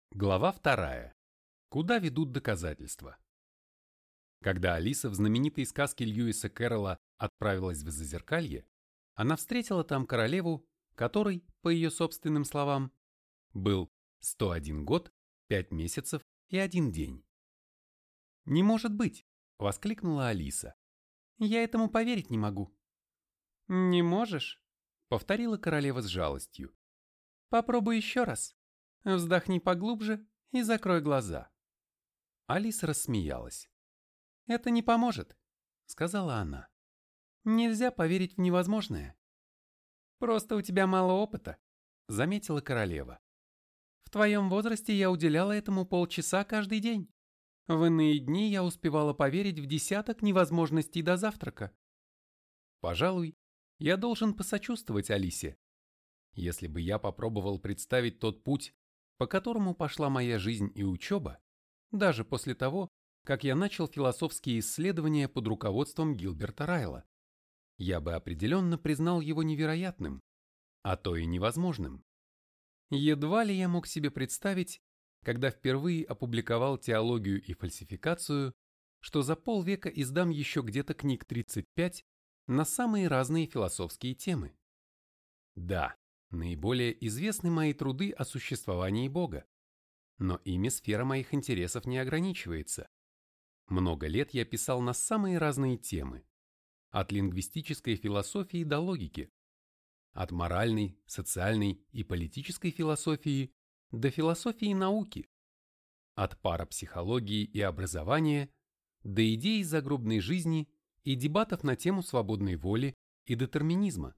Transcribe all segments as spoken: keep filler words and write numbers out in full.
Глава вторая. Куда ведут доказательства? Когда Алиса в знаменитой сказке Льюиса Кэрролла отправилась в Зазеркалье, она встретила там королеву, которой, по ее собственным словам, был сто один год, пять месяцев и один день. «Не может быть!» – воскликнула Алиса. «Я этому поверить не могу». «Не можешь?» – повторила королева с жалостью. «Попробуй еще раз. Вздохни поглубже и закрой глаза». Алиса рассмеялась. «Это не поможет», — сказала она. «Нельзя поверить в невозможное». «Просто у тебя мало опыта», — заметила королева. «В твоем возрасте я уделяла этому полчаса каждый день. В иные дни я успевала поверить в десяток невозможностей до завтрака». Пожалуй, я должен посочувствовать Алисе. Если бы я попробовал представить тот путь, по которому пошла моя жизнь и учеба, даже после того, как я начал философские исследования под руководством Гилберта Райла, я бы определенно признал его невероятным, а то и невозможным. Едва ли я мог себе представить, когда впервые опубликовал теологию и фальсификацию, что за полвека издам еще где-то книг тридцать пять на самые разные философские темы. Да, наиболее известны мои труды о существовании Бога, но ими сфера моих интересов не ограничивается. Много лет я писал на самые разные темы, от лингвистической философии до логики, от моральной, социальной и политической философии до философии науки, от парапсихологии и образования до идей загробной жизни и дебатов на тему свободной воли и детерминизма.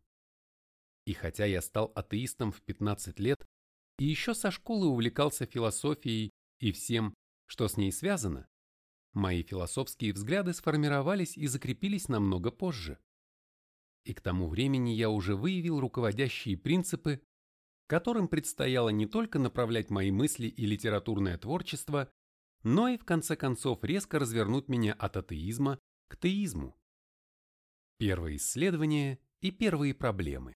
И хотя я стал атеистом в пятнадцать лет и еще со школы увлекался философией и всем, что с ней связано, мои философские взгляды сформировались и закрепились намного позже. И к тому времени я уже выявил руководящие принципы, которым предстояло не только направлять мои мысли и литературное творчество, но и в конце концов резко развернуть меня от атеизма к теизму. Первые исследования и первые проблемы.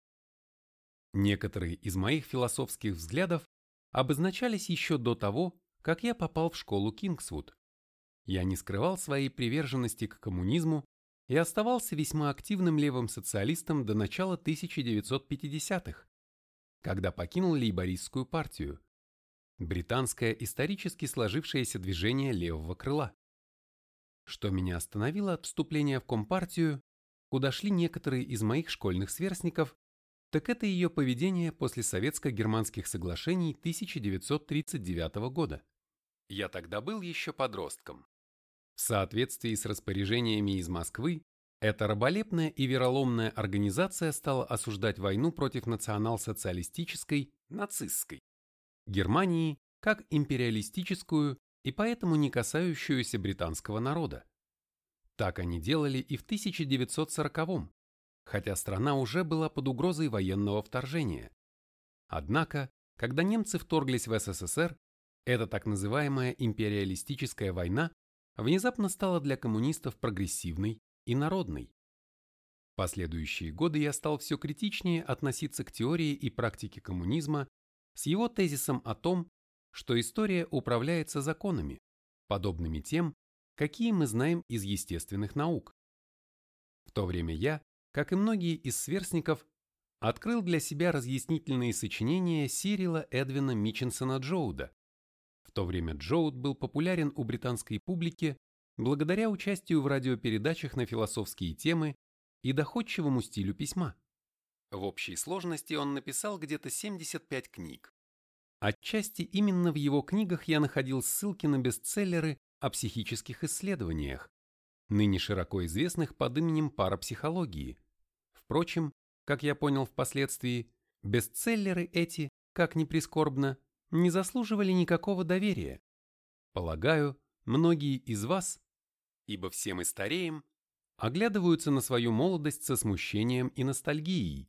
Некоторые из моих философских взглядов обозначались еще до того, как я попал в школу Кингсвуд. Я не скрывал своей приверженности к коммунизму и оставался весьма активным левым социалистом до начала тысяча девятьсот пятидесятых, когда покинул лейбористскую партию, британское исторически сложившееся движение левого крыла. Что меня остановило от вступления в Компартию, куда шли некоторые из моих школьных сверстников, так это ее поведение после советско-германских соглашений тысяча девятьсот тридцать девятого года. Я тогда был еще подростком. В соответствии с распоряжениями из Москвы, эта раболепная и вероломная организация стала осуждать войну против национал-социалистической, нацистской Германии как империалистическую и поэтому не касающуюся британского народа. Так они делали и в тысяча девятьсот сороковом, хотя страна уже была под угрозой военного вторжения. Однако, когда немцы вторглись в СССР, эта так называемая империалистическая война внезапно стала для коммунистов прогрессивной и народной. В последующие годы я стал все критичнее относиться к теории и практике коммунизма с его тезисом о том, что история управляется законами, подобными тем, какие мы знаем из естественных наук. В то время я, как и многие из сверстников, открыл для себя разъяснительные сочинения Сирила Эдвина Миченсона Джоуда. В то время Джоуд был популярен у британской публики благодаря участию в радиопередачах на философские темы и доходчивому стилю письма. В общей сложности он написал где-то семьдесят пять книг. Отчасти именно в его книгах я находил ссылки на бестселлеры о психических исследованиях, ныне широко известных под именем парапсихологии. Впрочем, как я понял впоследствии, бестселлеры эти, как ни прискорбно, не заслуживали никакого доверия. Полагаю, многие из вас, ибо все мы стареем, оглядываются на свою молодость со смущением и ностальгией.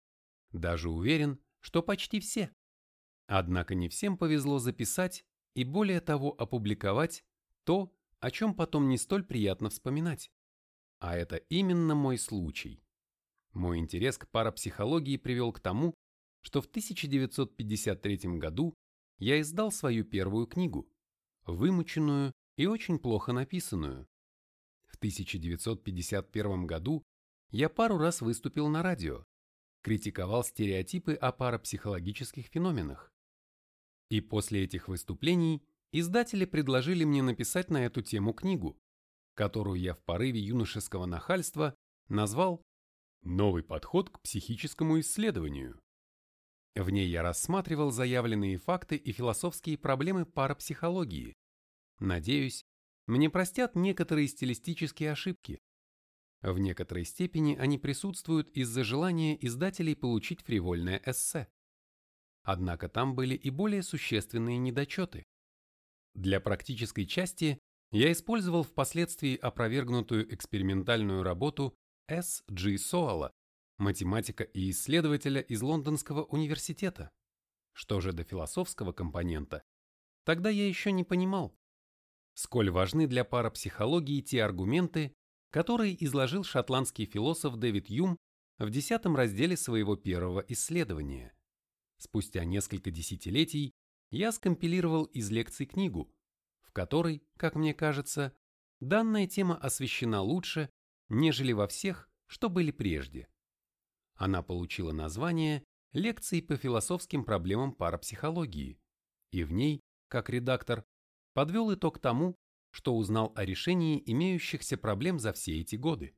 Даже уверен, что почти все. Однако не всем повезло записать и более того опубликовать то, о чем потом не столь приятно вспоминать. А это именно мой случай. Мой интерес к парапсихологии привел к тому, что в тысяча девятьсот пятьдесят третьем году я издал свою первую книгу, вымученную и очень плохо написанную. В тысяча девятьсот пятьдесят первом году я пару раз выступил на радио, критиковал стереотипы о парапсихологических феноменах. И после этих выступлений издатели предложили мне написать на эту тему книгу, которую я в порыве юношеского нахальства назвал «Новый подход к психическому исследованию». В ней я рассматривал заявленные факты и философские проблемы парапсихологии. Надеюсь, мне простят некоторые стилистические ошибки. В некоторой степени они присутствуют из-за желания издателей получить фривольное эссе. Однако там были и более существенные недочеты. Для практической части я использовал впоследствии опровергнутую экспериментальную работу С. Джи Соала, математика и исследователя из Лондонского университета. Что же до философского компонента, тогда я еще не понимал, сколь важны для парапсихологии те аргументы, которые изложил шотландский философ Дэвид Юм в десятом разделе своего первого исследования. Спустя несколько десятилетий я скомпилировал из лекций книгу, в которой, как мне кажется, данная тема освещена лучше, нежели во всех, что были прежде. Она получила название «Лекции по философским проблемам парапсихологии», и в ней, как редактор, подвел итог тому, что узнал о решении имеющихся проблем за все эти годы.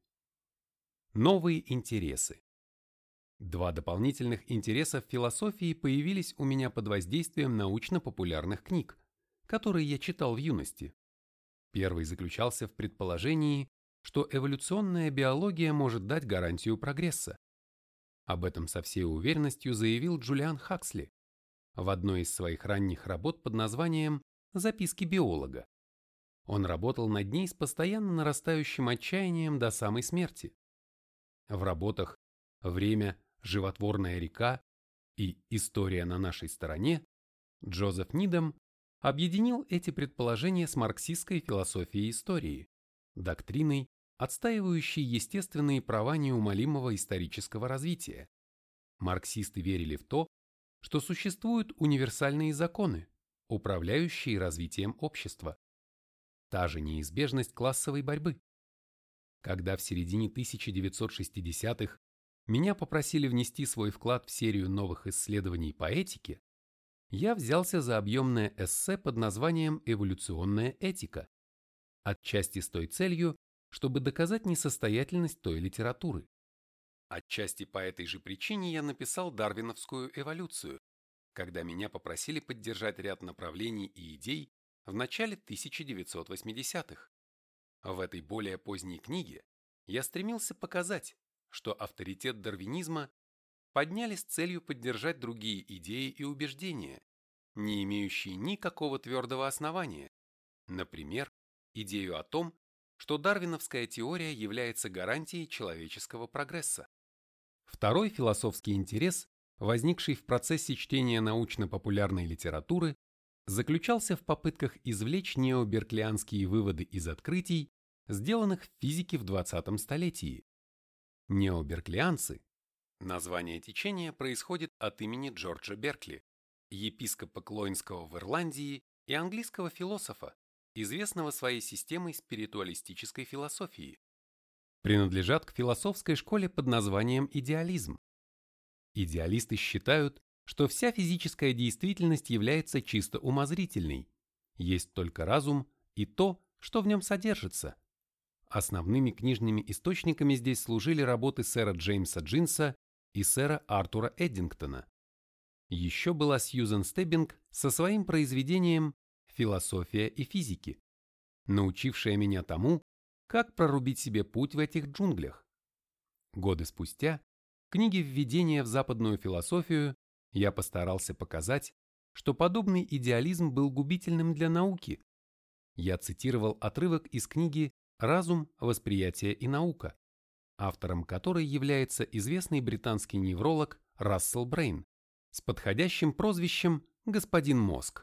Новые интересы. Два дополнительных интереса в философии появились у меня под воздействием научно-популярных книг, которые я читал в юности. Первый заключался в предположении, что эволюционная биология может дать гарантию прогресса. Об этом со всей уверенностью заявил Джулиан Хаксли в одной из своих ранних работ под названием «Записки биолога». Он работал над ней с постоянно нарастающим отчаянием до самой смерти. В работах «Время, животворная река» и «История на нашей стороне» Джозеф Нидам объединил эти предположения с марксистской философией истории, доктриной, отстаивающей естественные права неумолимого исторического развития. Марксисты верили в то, что существуют универсальные законы, управляющие развитием общества. Та же неизбежность классовой борьбы. Когда в середине тысяча девятьсот шестидесятых меня попросили внести свой вклад в серию новых исследований по этике, я взялся за объемное эссе под названием «Эволюционная этика», отчасти с той целью, чтобы доказать несостоятельность той литературы. Отчасти по этой же причине я написал дарвиновскую эволюцию, когда меня попросили поддержать ряд направлений и идей в начале тысяча девятьсот восьмидесятых. В этой более поздней книге я стремился показать, что авторитет дарвинизма подняли с целью поддержать другие идеи и убеждения, не имеющие никакого твердого основания, например, идею о том, что дарвиновская теория является гарантией человеческого прогресса. Второй философский интерес, возникший в процессе чтения научно-популярной литературы, заключался в попытках извлечь необерклианские выводы из открытий, сделанных в физике в двадцатом столетии. Необерклианцы – название течения происходит от имени Джорджа Беркли, епископа Клойнского в Ирландии и английского философа, известного своей системой спиритуалистической философии. Принадлежат к философской школе под названием идеализм. Идеалисты считают, что вся физическая действительность является чисто умозрительной, есть только разум и то, что в нем содержится. Основными книжными источниками здесь служили работы сэра Джеймса Джинса и сэра Артура Эддингтона. Еще была Сьюзен Стеббинг со своим произведением «Философия и физики», научившая меня тому, как прорубить себе путь в этих джунглях. Годы спустя, в книге «Введение в западную философию» я постарался показать, что подобный идеализм был губительным для науки. Я цитировал отрывок из книги «Разум, восприятие и наука», автором которой является известный британский невролог Рассел Брейн с подходящим прозвищем «Господин Мозг».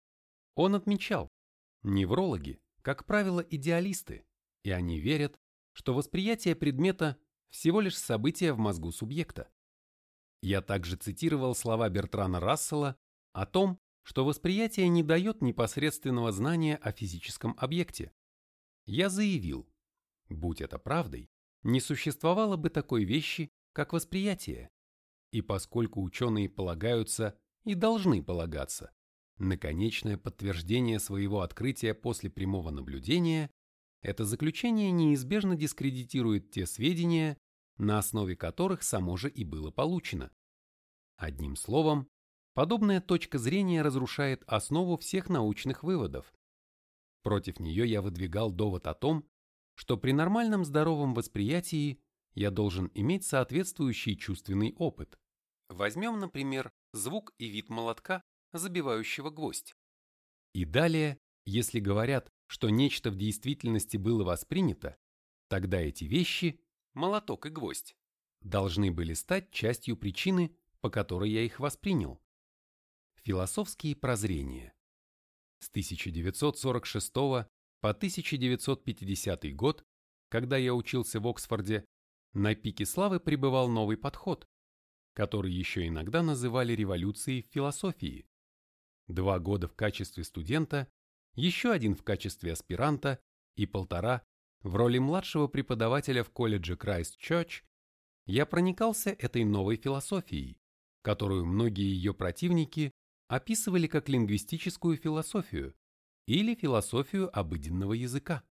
Он отмечал, неврологи, как правило, идеалисты, и они верят, что восприятие предмета всего лишь событие в мозгу субъекта. Я также цитировал слова Бертрана Рассела о том, что восприятие не дает непосредственного знания о физическом объекте. Я заявил, будь это правдой, не существовало бы такой вещи, как восприятие. И поскольку ученые полагаются и должны полагаться на конечное подтверждение своего открытия после прямого наблюдения, это заключение неизбежно дискредитирует те сведения, на основе которых само же и было получено. Одним словом, подобная точка зрения разрушает основу всех научных выводов. Против нее я выдвигал довод о том, что при нормальном здоровом восприятии я должен иметь соответствующий чувственный опыт. Возьмем, например, звук и вид молотка, забивающего гвоздь. И далее, если говорят, что нечто в действительности было воспринято, тогда эти вещи, молоток и гвоздь, должны были стать частью причины, по которой я их воспринял. Философские прозрения. С тысяча девятьсот сорок шестого по тысяча девятьсот пятидесятый год, когда я учился в Оксфорде, на пике славы пребывал новый подход, который еще иногда называли революцией в философии. Два года в качестве студента, еще один в качестве аспиранта и полтора в роли младшего преподавателя в колледже Крайст-Чёрч, я проникался этой новой философией, которую многие ее противники описывали как лингвистическую философию или философию обыденного языка.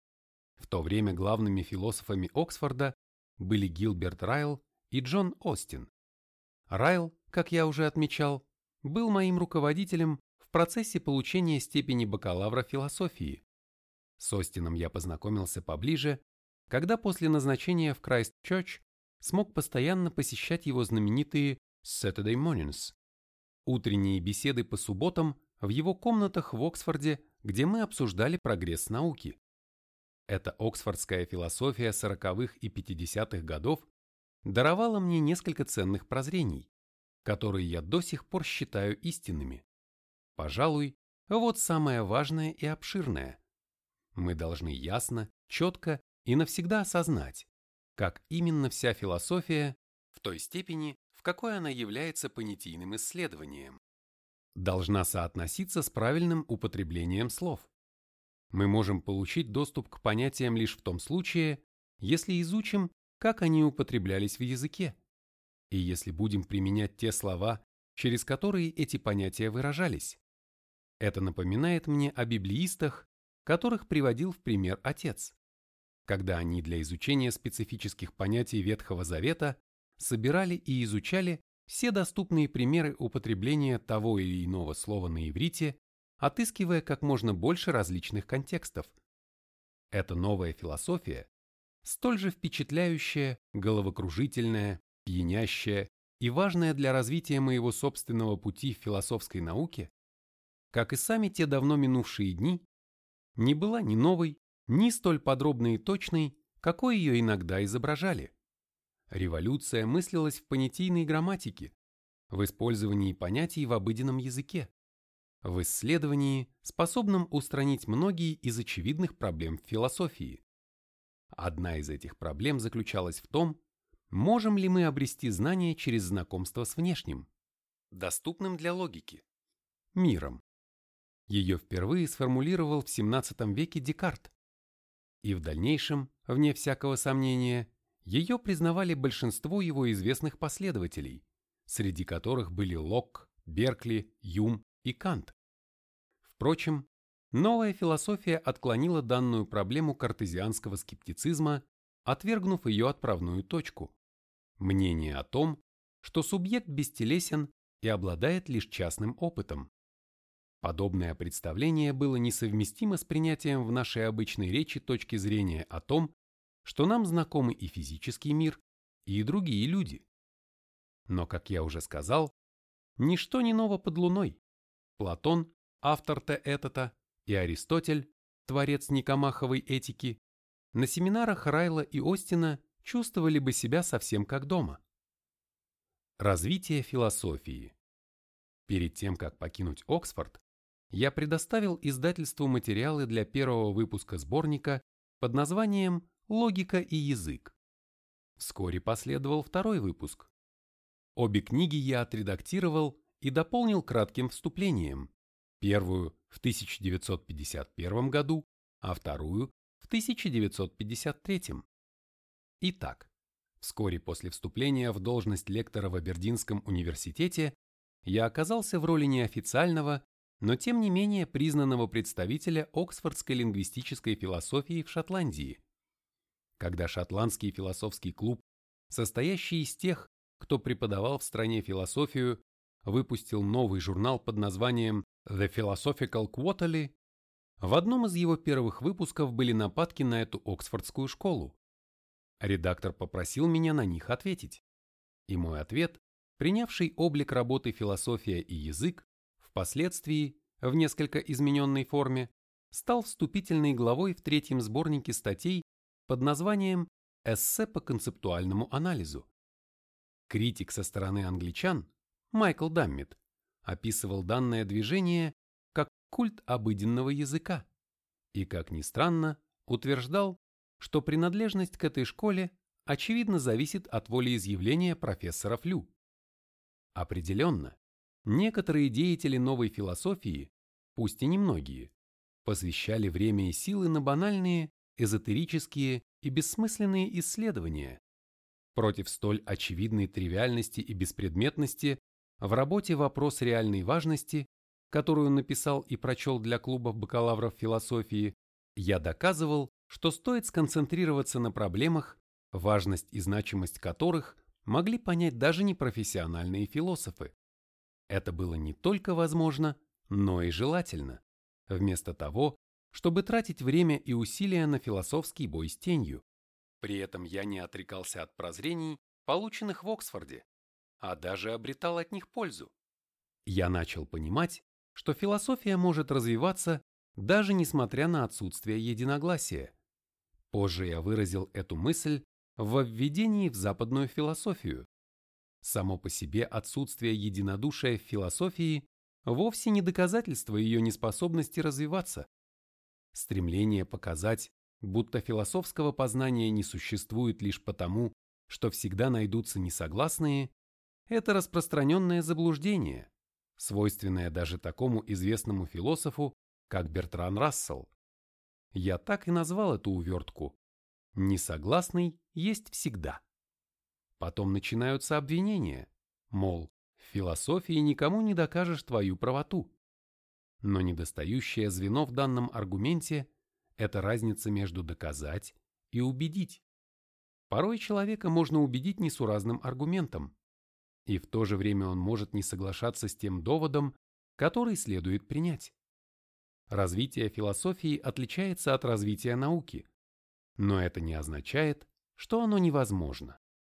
В то время главными философами Оксфорда были Гилберт Райл и Джон Остин. Райл, как я уже отмечал, был моим руководителем в процессе получения степени бакалавра философии. С Остином я познакомился поближе, когда после назначения в Крайст-Чёрч смог постоянно посещать его знаменитые Saturday Mornings, утренние беседы по субботам в его комнатах в Оксфорде, где мы обсуждали прогресс науки. Эта оксфордская философия сороковых и пятидесятых годов даровала мне несколько ценных прозрений, которые я до сих пор считаю истинными. Пожалуй, вот самое важное и обширное. Мы должны ясно, четко и навсегда осознать, как именно вся философия, в той степени, в какой она является понятийным исследованием, должна соотноситься с правильным употреблением слов. Мы можем получить доступ к понятиям лишь в том случае, если изучим, как они употреблялись в языке, и если будем применять те слова, через которые эти понятия выражались. Это напоминает мне о библеистах, которых приводил в пример отец, когда они для изучения специфических понятий Ветхого Завета собирали и изучали все доступные примеры употребления того или иного слова на иврите, отыскивая как можно больше различных контекстов. Эта новая философия, столь же впечатляющая, головокружительная, пьянящая и важная для развития моего собственного пути в философской науке, как и сами те давно минувшие дни, не была ни новой, ни столь подробной и точной, какой ее иногда изображали. Революция мыслилась в понятийной грамматике, в использовании понятий в обыденном языке, в исследовании, способном устранить многие из очевидных проблем в философии. Одна из этих проблем заключалась в том, можем ли мы обрести знания через знакомство с внешним, доступным для логики, миром. Ее впервые сформулировал в семнадцатом веке Декарт. И в дальнейшем, вне всякого сомнения, ее признавали большинство его известных последователей, среди которых были Локк, Беркли, Юм и Кант. Впрочем, новая философия отклонила данную проблему картезианского скептицизма, отвергнув ее отправную точку – мнение о том, что субъект бестелесен и обладает лишь частным опытом. Подобное представление было несовместимо с принятием в нашей обычной речи точки зрения о том, что нам знакомы и физический мир, и другие люди. Но, как я уже сказал, ничто не ново под луной. Платон, автор Теэтота, и Аристотель, творец Никомаховой этики, на семинарах Райла и Остина чувствовали бы себя совсем как дома. Развитие философии. Перед тем, как покинуть Оксфорд, я предоставил издательству материалы для первого выпуска сборника под названием «Логика и язык». Вскоре последовал второй выпуск. Обе книги я отредактировал и дополнил кратким вступлением, первую в тысяча девятьсот пятьдесят первом году, а вторую в тысяча девятьсот пятьдесят третьем. Итак, вскоре после вступления в должность лектора в Абердинском университете я оказался в роли неофициального, но тем не менее признанного представителя Оксфордской лингвистической философии в Шотландии. Когда Шотландский философский клуб, состоящий из тех, кто преподавал в стране философию, выпустил новый журнал под названием The Philosophical Quarterly, в одном из его первых выпусков были нападки на эту Оксфордскую школу. Редактор попросил меня на них ответить. И мой ответ, принявший облик работы «Философия и язык», впоследствии, в несколько измененной форме, стал вступительной главой в третьем сборнике статей под названием «Эссе по концептуальному анализу». Критик со стороны англичан, Майкл Даммит, описывал данное движение как культ обыденного языка и, как ни странно, утверждал, что принадлежность к этой школе очевидно зависит от волеизъявления профессора Флю. Определенно, некоторые деятели новой философии, пусть и немногие, посвящали время и силы на банальные, эзотерические и бессмысленные исследования против столь очевидной тривиальности и беспредметности в работе «Вопрос реальной важности», которую написал и прочел для клубов бакалавров философии, я доказывал, что стоит сконцентрироваться на проблемах, важность и значимость которых могли понять даже непрофессиональные философы. Это было не только возможно, но и желательно, вместо того, чтобы тратить время и усилия на философский бой с тенью. При этом я не отрекался от прозрений, полученных в Оксфорде, а даже обретал от них пользу. Я начал понимать, что философия может развиваться, даже несмотря на отсутствие единогласия. Позже я выразил эту мысль в введении в западную философию. Само по себе отсутствие единодушия в философии вовсе не доказательство ее неспособности развиваться. Стремление показать, будто философского познания не существует лишь потому, что всегда найдутся несогласные, это распространенное заблуждение, свойственное даже такому известному философу, как Бертран Рассел. Я так и назвал эту увертку. Несогласный есть всегда. Потом начинаются обвинения, мол, в философии никому не докажешь твою правоту. Но недостающее звено в данном аргументе – это разница между доказать и убедить. Порой человека можно убедить несуразным аргументом, и в то же время он может не соглашаться с тем доводом, который следует принять. Развитие философии отличается от развития науки, но это не означает, что оно невозможно.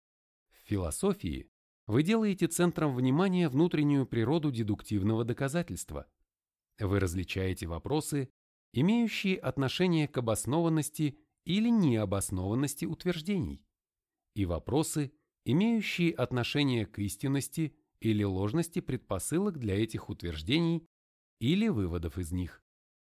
В философии вы делаете центром внимания внутреннюю природу дедуктивного доказательства. Вы различаете вопросы, имеющие отношение к обоснованности или необоснованности утверждений, и вопросы, имеющие отношение к истинности или ложности предпосылок для этих утверждений или выводов из них.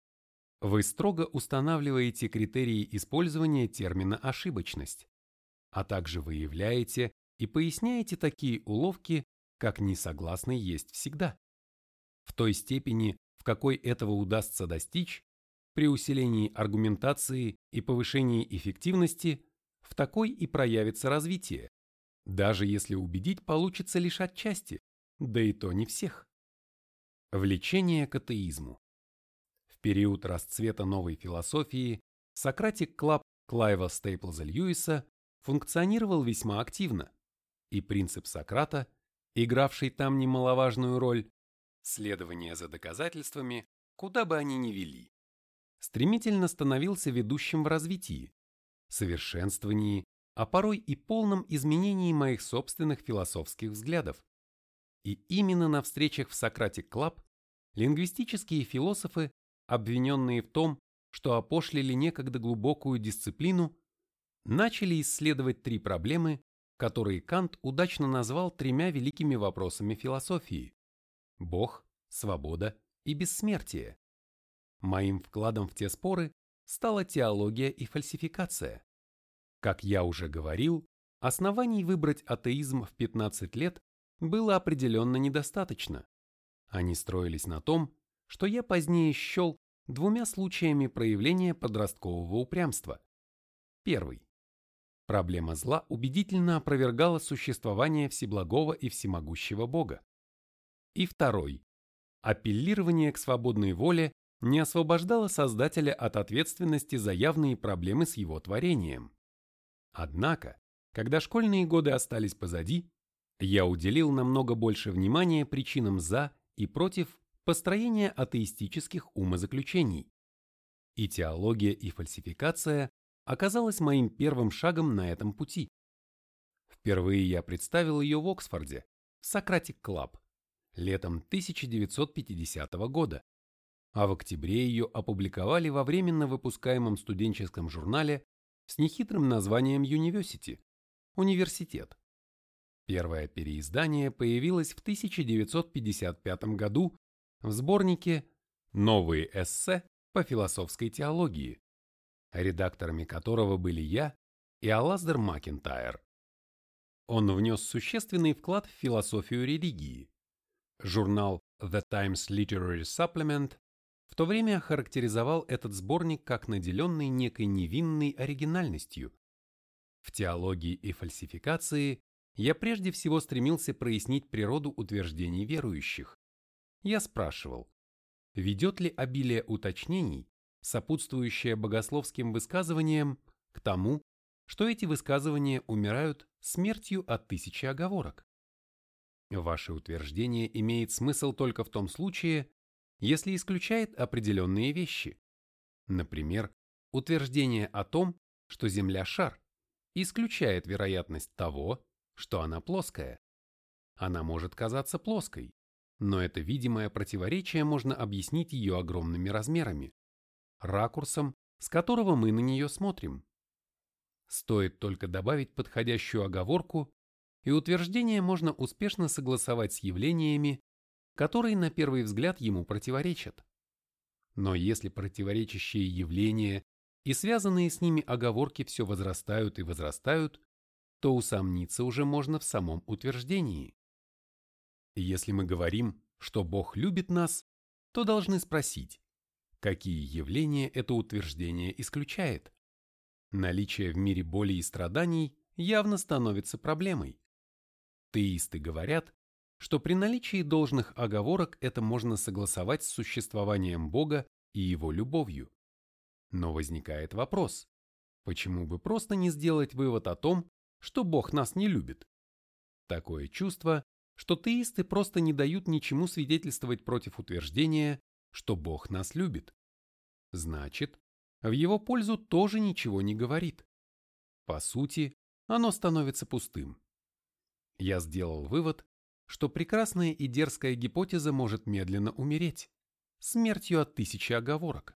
Вы строго устанавливаете критерии использования термина «ошибочность», а также выявляете и поясняете такие уловки, как «несогласный есть всегда». В той степени, в какой этого удастся достичь, при усилении аргументации и повышении эффективности, в такой и проявится развитие, даже если убедить получится лишь отчасти, да и то не всех. Влечение к атеизму. В период расцвета новой философии Socratic Club Клайва Стейплза Льюиса функционировал весьма активно, и принцип Сократа, игравший там немаловажную роль, следование за доказательствами, куда бы они ни вели, стремительно становился ведущим в развитии, совершенствовании, а порой и полном изменении моих собственных философских взглядов. И именно на встречах в Socratic Club лингвистические философы, обвиненные в том, что опошлили некогда глубокую дисциплину, начали исследовать три проблемы, которые Кант удачно назвал тремя великими вопросами философии – Бог, свобода и бессмертие. Моим вкладом в те споры стала теология и фальсификация. Как я уже говорил, оснований выбрать атеизм в пятнадцать лет было определенно недостаточно, Они строились на том, что я позднее счел двумя случаями проявления подросткового упрямства. Первый. Проблема зла убедительно опровергала существование всеблагого и всемогущего Бога. И второй. Апеллирование к свободной воле не освобождало Создателя от ответственности за явные проблемы с его творением. Однако, когда школьные годы остались позади, я уделил намного больше внимания причинам за и против построения атеистических умозаключений. И теология и фальсификация оказалась моим первым шагом на этом пути. Впервые я представил ее в Оксфорде, в Socratic Club, летом тысяча девятьсот пятидесятого года, а в октябре ее опубликовали во временно выпускаемом студенческом журнале с нехитрым названием University – университет. Первое переиздание появилось в тысяча девятьсот пятьдесят пятом году в сборнике «Новые эссе по философской теологии», редакторами которого были я и Алаздер Макентайр. Он внес существенный вклад в философию религии. Журнал The Times Literary Supplement в то время охарактеризовал этот сборник как наделенный некой невинной оригинальностью. В теологии и фальсификации я прежде всего стремился прояснить природу утверждений верующих. Я спрашивал, ведет ли обилие уточнений, сопутствующее богословским высказываниям, к тому, что эти высказывания умирают смертью от тысячи оговорок? Ваше утверждение имеет смысл только в том случае, если исключает определенные вещи. Например, утверждение о том, что Земля – шар, исключает вероятность того, что она плоская. Она может казаться плоской, но это видимое противоречие можно объяснить ее огромными размерами, ракурсом, с которого мы на нее смотрим. Стоит только добавить подходящую оговорку, и утверждение можно успешно согласовать с явлениями, которые на первый взгляд ему противоречат. Но если противоречащие явления и связанные с ними оговорки все возрастают и возрастают, то усомниться уже можно в самом утверждении. Если мы говорим, что Бог любит нас, то должны спросить, какие явления это утверждение исключает. Наличие в мире боли и страданий явно становится проблемой. Теисты говорят, что при наличии должных оговорок это можно согласовать с существованием Бога и Его любовью. Но возникает вопрос, почему бы просто не сделать вывод о том, что Бог нас не любит? Такое чувство, что теисты просто не дают ничему свидетельствовать против утверждения, что Бог нас любит. Значит, в его пользу тоже ничего не говорит. По сути, оно становится пустым. Я сделал вывод, что прекрасная и дерзкая гипотеза может медленно умереть, смертью от тысячи оговорок.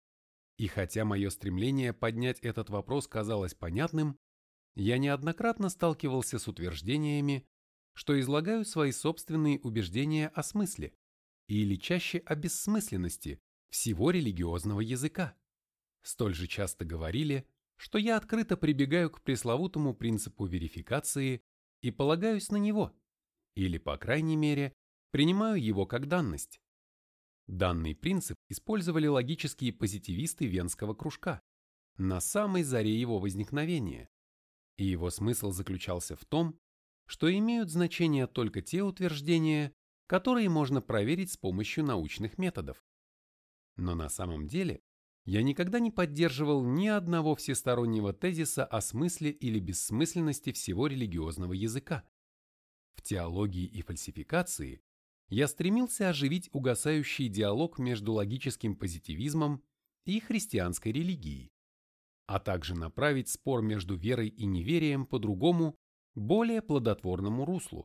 И хотя мое стремление поднять этот вопрос казалось понятным, я неоднократно сталкивался с утверждениями, что излагаю свои собственные убеждения о смысле, или чаще о бессмысленности всего религиозного языка. Столь же часто говорили, что я открыто прибегаю к пресловутому принципу верификации и полагаюсь на него, или, по крайней мере, принимаю его как данность. Данный принцип использовали логические позитивисты Венского кружка на самой заре его возникновения, и его смысл заключался в том, что имеют значение только те утверждения, которые можно проверить с помощью научных методов. Но на самом деле я никогда не поддерживал ни одного всестороннего тезиса о смысле или бессмысленности всего религиозного языка. В теологии и фальсификации я стремился оживить угасающий диалог между логическим позитивизмом и христианской религией, а также направить спор между верой и неверием по другому, более плодотворному руслу.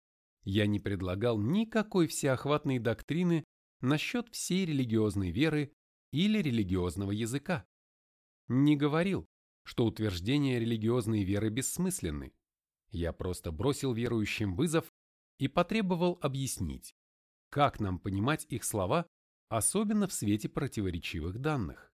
Я не предлагал никакой всеохватной доктрины насчет всей религиозной веры или религиозного языка. Не говорил, что утверждения религиозной веры бессмысленны. Я просто бросил верующим вызов и потребовал объяснить, как нам понимать их слова, особенно в свете противоречивых данных.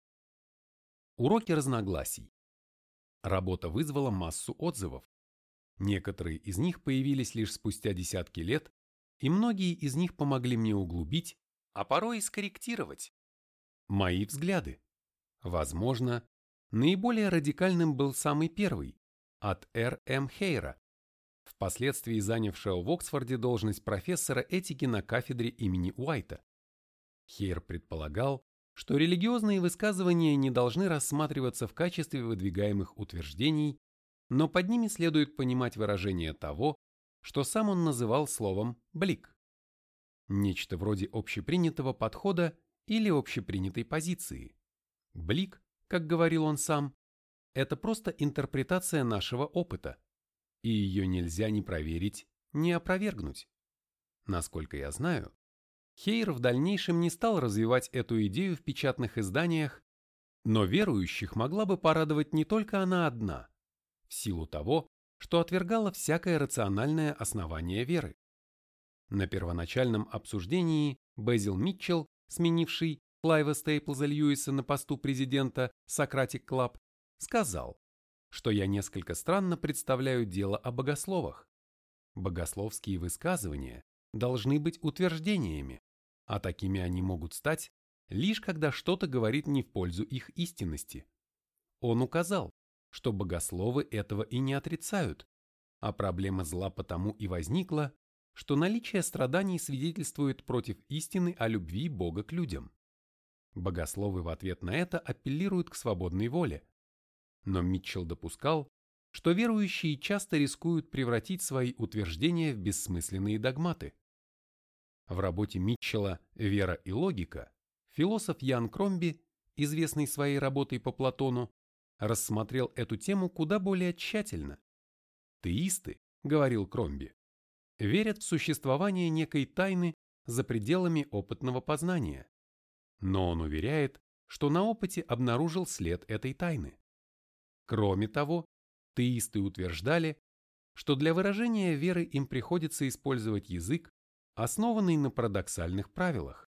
Уроки разногласий. Работа вызвала массу отзывов. Некоторые из них появились лишь спустя десятки лет и многие из них помогли мне углубить, а порой и скорректировать мои взгляды. Возможно, наиболее радикальным был самый первый, от Р М Хейра, впоследствии занявшего в Оксфорде должность профессора этики на кафедре имени Уайта. Хейр предполагал, что религиозные высказывания не должны рассматриваться в качестве выдвигаемых утверждений, но под ними следует понимать выражение того, что сам он называл словом «блик». Нечто вроде общепринятого подхода или общепринятой позиции. Блик, как говорил он сам, это просто интерпретация нашего опыта, и ее нельзя ни проверить, ни опровергнуть. Насколько я знаю, Хейр в дальнейшем не стал развивать эту идею в печатных изданиях, но верующих могла бы порадовать не только она одна, в силу того, что отвергала всякое рациональное основание веры. На первоначальном обсуждении Безил Митчелл, сменивший Клайва Стейплза Льюиса на посту президента Socratic Club, сказал, что я несколько странно представляю дело о богословах. Богословские высказывания должны быть утверждениями, а такими они могут стать, лишь когда что-то говорит не в пользу их истинности. Он указал, что богословы этого и не отрицают, а проблема зла потому и возникла, что наличие страданий свидетельствует против истины о любви Бога к людям. Богословы в ответ на это апеллируют к свободной воле. Но Митчелл допускал, что верующие часто рискуют превратить свои утверждения в бессмысленные догматы. В работе Митчелла «Вера и логика» философ Ян Кромби, известный своей работой по Платону, рассмотрел эту тему куда более тщательно. «Теисты, — говорил Кромби, — верят в существование некой тайны за пределами опытного познания, но он уверяет, что на опыте обнаружил след этой тайны. Кроме того, теисты утверждали, что для выражения веры им приходится использовать язык, основанный на парадоксальных правилах.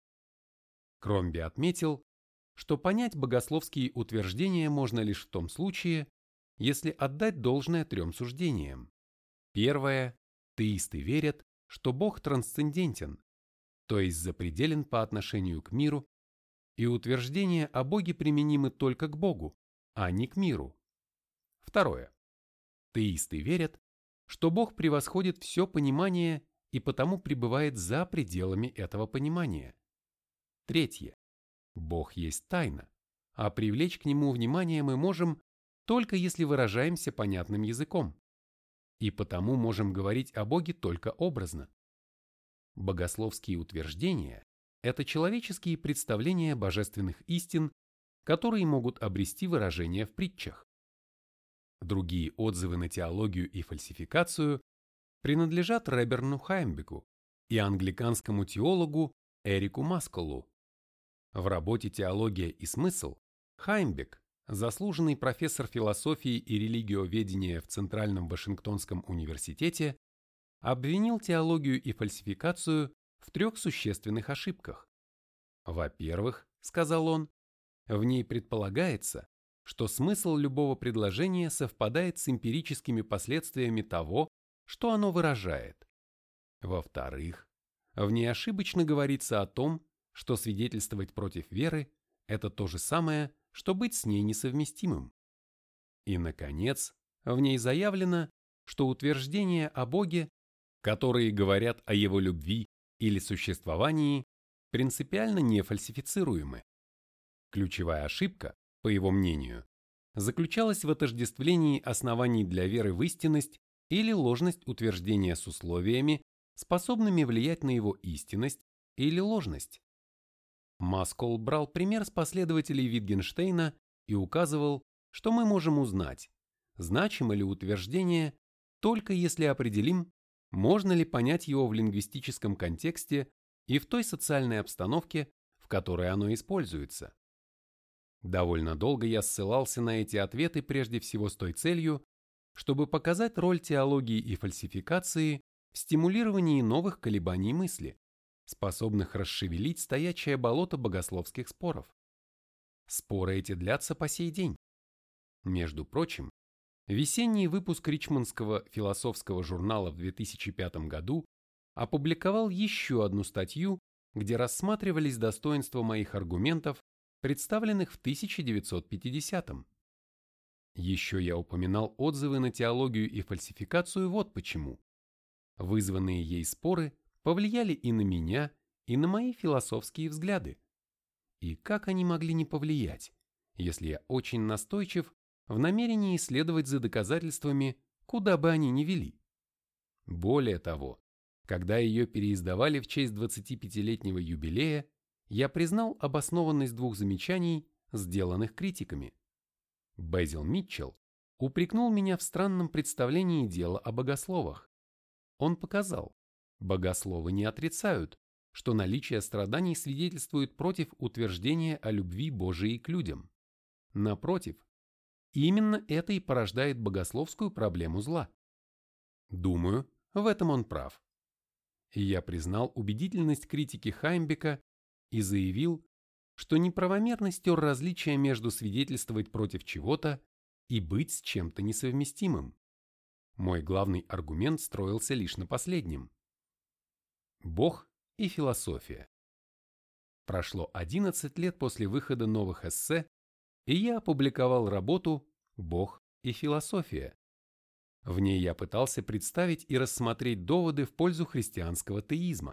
Кромби отметил, что понять богословские утверждения можно лишь в том случае, если отдать должное трем суждениям. Первое. Теисты верят, что Бог трансцендентен, то есть запределен по отношению к миру, и утверждения о Боге применимы только к Богу, а не к миру. Второе. Теисты верят, что Бог превосходит все понимание и потому пребывает за пределами этого понимания. Третье. Бог есть тайна, а привлечь к Нему внимание мы можем только если выражаемся понятным языком, и потому можем говорить о Боге только образно. Богословские утверждения – это человеческие представления божественных истин, которые могут обрести выражение в притчах. Другие отзывы на теологию и фальсификацию принадлежат Реберну Хаймбеку и англиканскому теологу Эрику Масколу. В работе «Теология и смысл» Хаймбек, заслуженный профессор философии и религиоведения в Центральном Вашингтонском университете, обвинил теологию и фальсификацию в трех существенных ошибках. Во-первых, сказал он, в ней предполагается, что смысл любого предложения совпадает с эмпирическими последствиями того, что оно выражает. Во-вторых, в ней ошибочно говорится о том, что свидетельствовать против веры – это то же самое, что быть с ней несовместимым. И, наконец, в ней заявлено, что утверждения о Боге, которые говорят о Его любви или существовании, принципиально не фальсифицируемы. Ключевая ошибка, по его мнению, заключалась в отождествлении оснований для веры в истинность или ложность утверждения с условиями, способными влиять на его истинность или ложность. Маскол брал пример с последователей Витгенштейна и указывал, что мы можем узнать, значимо ли утверждение, только если определим, можно ли понять его в лингвистическом контексте и в той социальной обстановке, в которой оно используется. Довольно долго я ссылался на эти ответы прежде всего с той целью, чтобы показать роль теологии и фальсификации в стимулировании новых колебаний мысли, способных расшевелить стоячее болото богословских споров. Споры эти длятся по сей день. Между прочим, весенний выпуск Ричмондского философского журнала в две тысячи пятом году опубликовал еще одну статью, где рассматривались достоинства моих аргументов, представленных в тысяча девятьсот пятидесятом. Еще я упоминал отзывы на теологию и фальсификацию вот почему. Вызванные ей споры повлияли и на меня, и на мои философские взгляды. И как они могли не повлиять, если я очень настойчив в намерении исследовать за доказательствами, куда бы они ни вели? Более того, когда ее переиздавали в честь двадцатипятилетнего юбилея, я признал обоснованность двух замечаний, сделанных критиками. Безил Митчелл упрекнул меня в странном представлении дела о богословах. Он показал, богословы не отрицают, что наличие страданий свидетельствует против утверждения о любви Божией к людям. Напротив, именно это и порождает богословскую проблему зла. Думаю, в этом он прав. И я признал убедительность критики Хаймбека и заявил, что неправомерно стер различия между свидетельствовать против чего-то и быть с чем-то несовместимым. Мой главный аргумент строился лишь на последнем. Бог и философия. Прошло одиннадцать лет после выхода новых эссе, и я опубликовал работу «Бог и философия». В ней я пытался представить и рассмотреть доводы в пользу христианского теизма.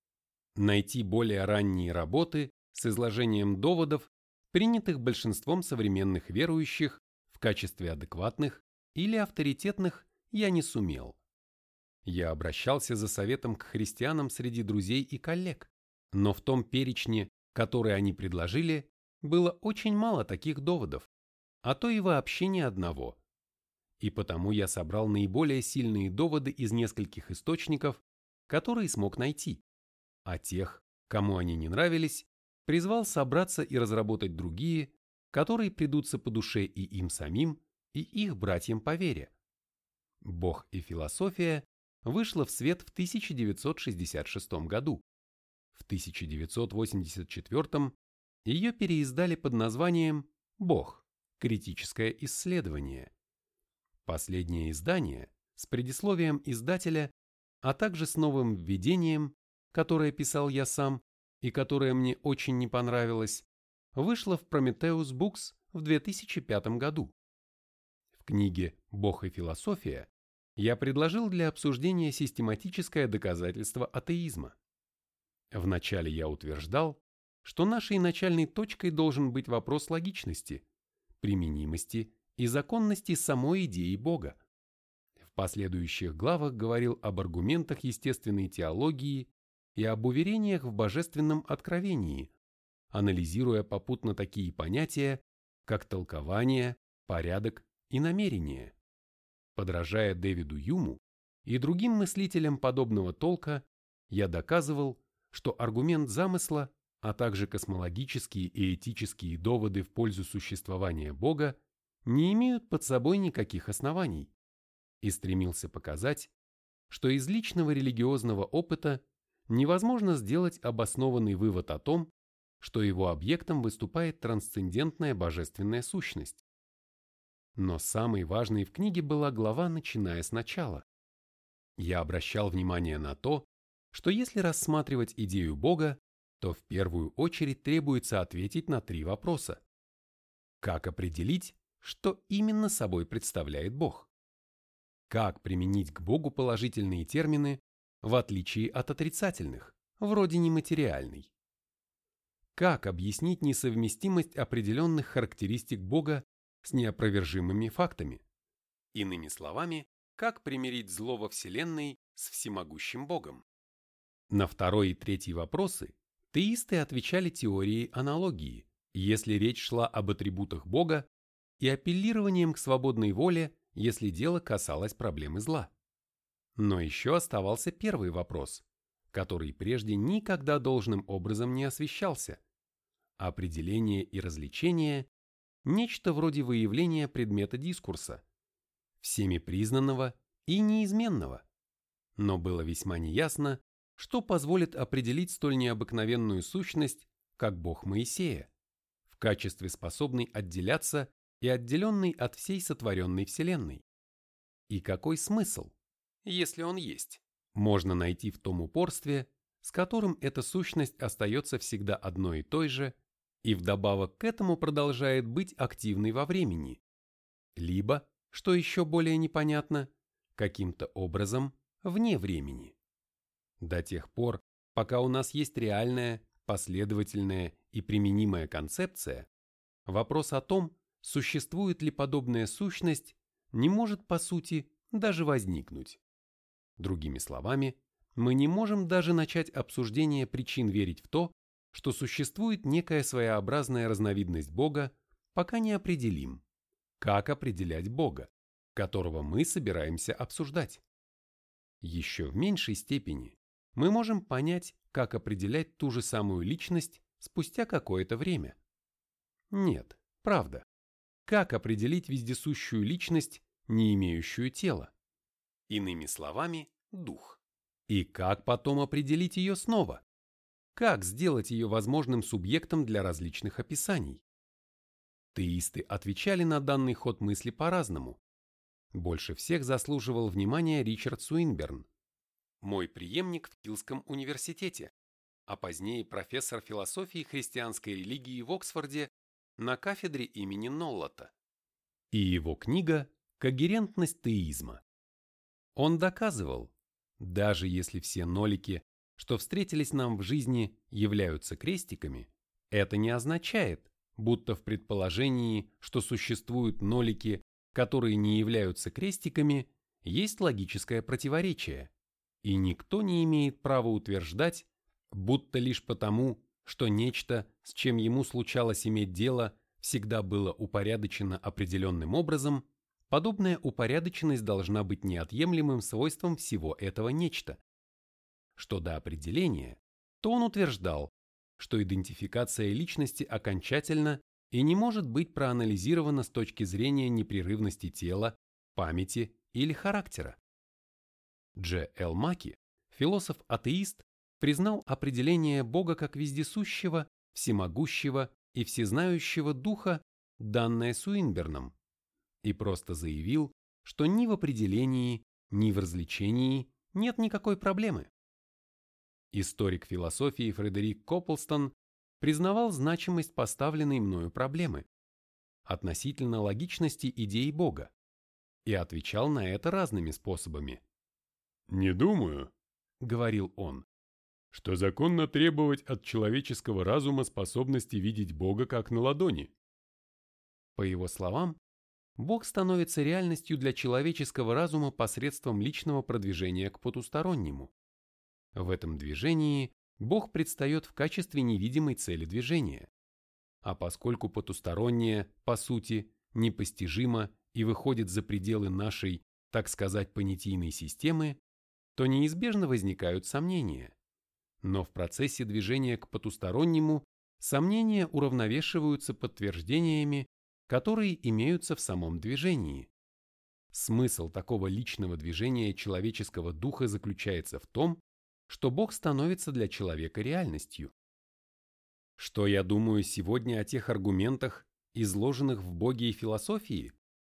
Найти более ранние работы с изложением доводов, принятых большинством современных верующих в качестве адекватных или авторитетных, я не сумел. Я обращался за советом к христианам среди друзей и коллег, но в том перечне, который они предложили, было очень мало таких доводов, а то и вообще ни одного. И потому я собрал наиболее сильные доводы из нескольких источников, которые смог найти, а тех, кому они не нравились, призвал собраться и разработать другие, которые придутся по душе и им самим, и их братьям по вере. «Бог и философия» вышла в свет в тысяча девятьсот шестьдесят шестом году. В тысяча девятьсот восемьдесят четвёртом ее переиздали под названием «Бог. Критическое исследование». Последнее издание с предисловием издателя, а также с новым введением, которое писал я сам и которое мне очень не понравилось, вышло в Prometheus Books в две тысячи пятом году. В книге «Бог и философия» я предложил для обсуждения систематическое доказательство атеизма. Вначале я утверждал, что нашей начальной точкой должен быть вопрос логичности, применимости и законности самой идеи Бога. В последующих главах говорил об аргументах естественной теологии и об уверениях в божественном откровении, анализируя попутно такие понятия, как толкование, порядок и намерение. Подражая Дэвиду Юму и другим мыслителям подобного толка, я доказывал, что аргумент замысла, а также космологические и этические доводы в пользу существования Бога не имеют под собой никаких оснований, и стремился показать, что из личного религиозного опыта невозможно сделать обоснованный вывод о том, что его объектом выступает трансцендентная божественная сущность. Но самой важной в книге была глава, начиная сначала. Я обращал внимание на то, что если рассматривать идею Бога, то в первую очередь требуется ответить на три вопроса. Как определить, что именно собой представляет Бог? Как применить к Богу положительные термины, в отличие от отрицательных, вроде нематериальный? Как объяснить несовместимость определенных характеристик Бога с неопровержимыми фактами? Иными словами, как примирить зло во Вселенной с всемогущим Богом? На второй и третий вопросы теисты отвечали теорией аналогии, если речь шла об атрибутах Бога, и апеллированием к свободной воле, если дело касалось проблемы зла. Но еще оставался первый вопрос, который прежде никогда должным образом не освещался. Определение и развлечение – нечто вроде выявления предмета дискурса, всеми признанного и неизменного. Но было весьма неясно, что позволит определить столь необыкновенную сущность, как Бог Моисея, в качестве способной отделяться и отделенной от всей сотворенной Вселенной. И какой смысл, если он есть, можно найти в том упорстве, с которым эта сущность остается всегда одной и той же, и вдобавок к этому продолжает быть активной во времени, либо, что еще более непонятно, каким-то образом вне времени. До тех пор, пока у нас есть реальная, последовательная и применимая концепция, вопрос о том, существует ли подобная сущность, не может по сути даже возникнуть. Другими словами, мы не можем даже начать обсуждение причин верить в то, что существует некая своеобразная разновидность Бога, пока не определим, как определять Бога, которого мы собираемся обсуждать. Еще в меньшей степени мы можем понять, как определять ту же самую личность спустя какое-то время. Нет, правда. Как определить вездесущую личность, не имеющую тела? Иными словами, дух. И как потом определить ее снова? Как сделать ее возможным субъектом для различных описаний? Теисты отвечали на данный ход мысли по-разному. Больше всех заслуживал внимания Ричард Суинберн, мой преемник в Килском университете, а позднее профессор философии христианской религии в Оксфорде на кафедре имени Ноллота, и его книга «Когерентность теизма». Он доказывал, даже если все нолики, что встретились нам в жизни, являются крестиками, это не означает, будто в предположении, что существуют нолики, которые не являются крестиками, есть логическое противоречие, и никто не имеет права утверждать, будто лишь потому, что нечто, с чем ему случалось иметь дело, всегда было упорядочено определенным образом, подобная упорядоченность должна быть неотъемлемым свойством всего этого нечто. Что до определения, то он утверждал, что идентификация личности окончательна и не может быть проанализирована с точки зрения непрерывности тела, памяти или характера. Дж. Л. Маки, философ-атеист, признал определение Бога как вездесущего, всемогущего и всезнающего духа, данное Суинберном, и просто заявил, что ни в определении, ни в развлечении нет никакой проблемы. Историк философии Фредерик Копплстон признавал значимость поставленной мною проблемы относительно логичности идеи Бога и отвечал на это разными способами. «Не думаю, — говорил он, — что законно требовать от человеческого разума способности видеть Бога как на ладони». По его словам, Бог становится реальностью для человеческого разума посредством личного продвижения к потустороннему. В этом движении Бог предстает в качестве невидимой цели движения. А поскольку потустороннее, по сути, непостижимо и выходит за пределы нашей, так сказать, понятийной системы, то неизбежно возникают сомнения. Но в процессе движения к потустороннему сомнения уравновешиваются подтверждениями, которые имеются в самом движении. Смысл такого личного движения человеческого духа заключается в том, что Бог становится для человека реальностью. Что я думаю сегодня о тех аргументах, изложенных в Боге и философии?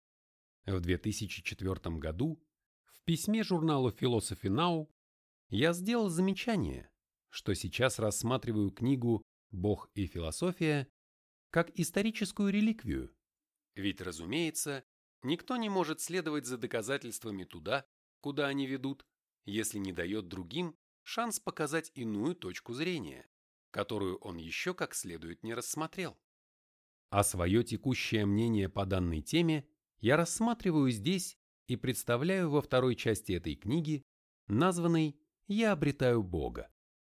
В две тысячи четвёртом году в письме журналу Philosophy Now я сделал замечание, что сейчас рассматриваю книгу «Бог и философия» как историческую реликвию. Ведь, разумеется, никто не может следовать за доказательствами туда, куда они ведут, если не дает другим шанс показать иную точку зрения, которую он еще как следует не рассмотрел. А свое текущее мнение по данной теме я рассматриваю здесь и представляю во второй части этой книги, названной «Я обретаю Бога».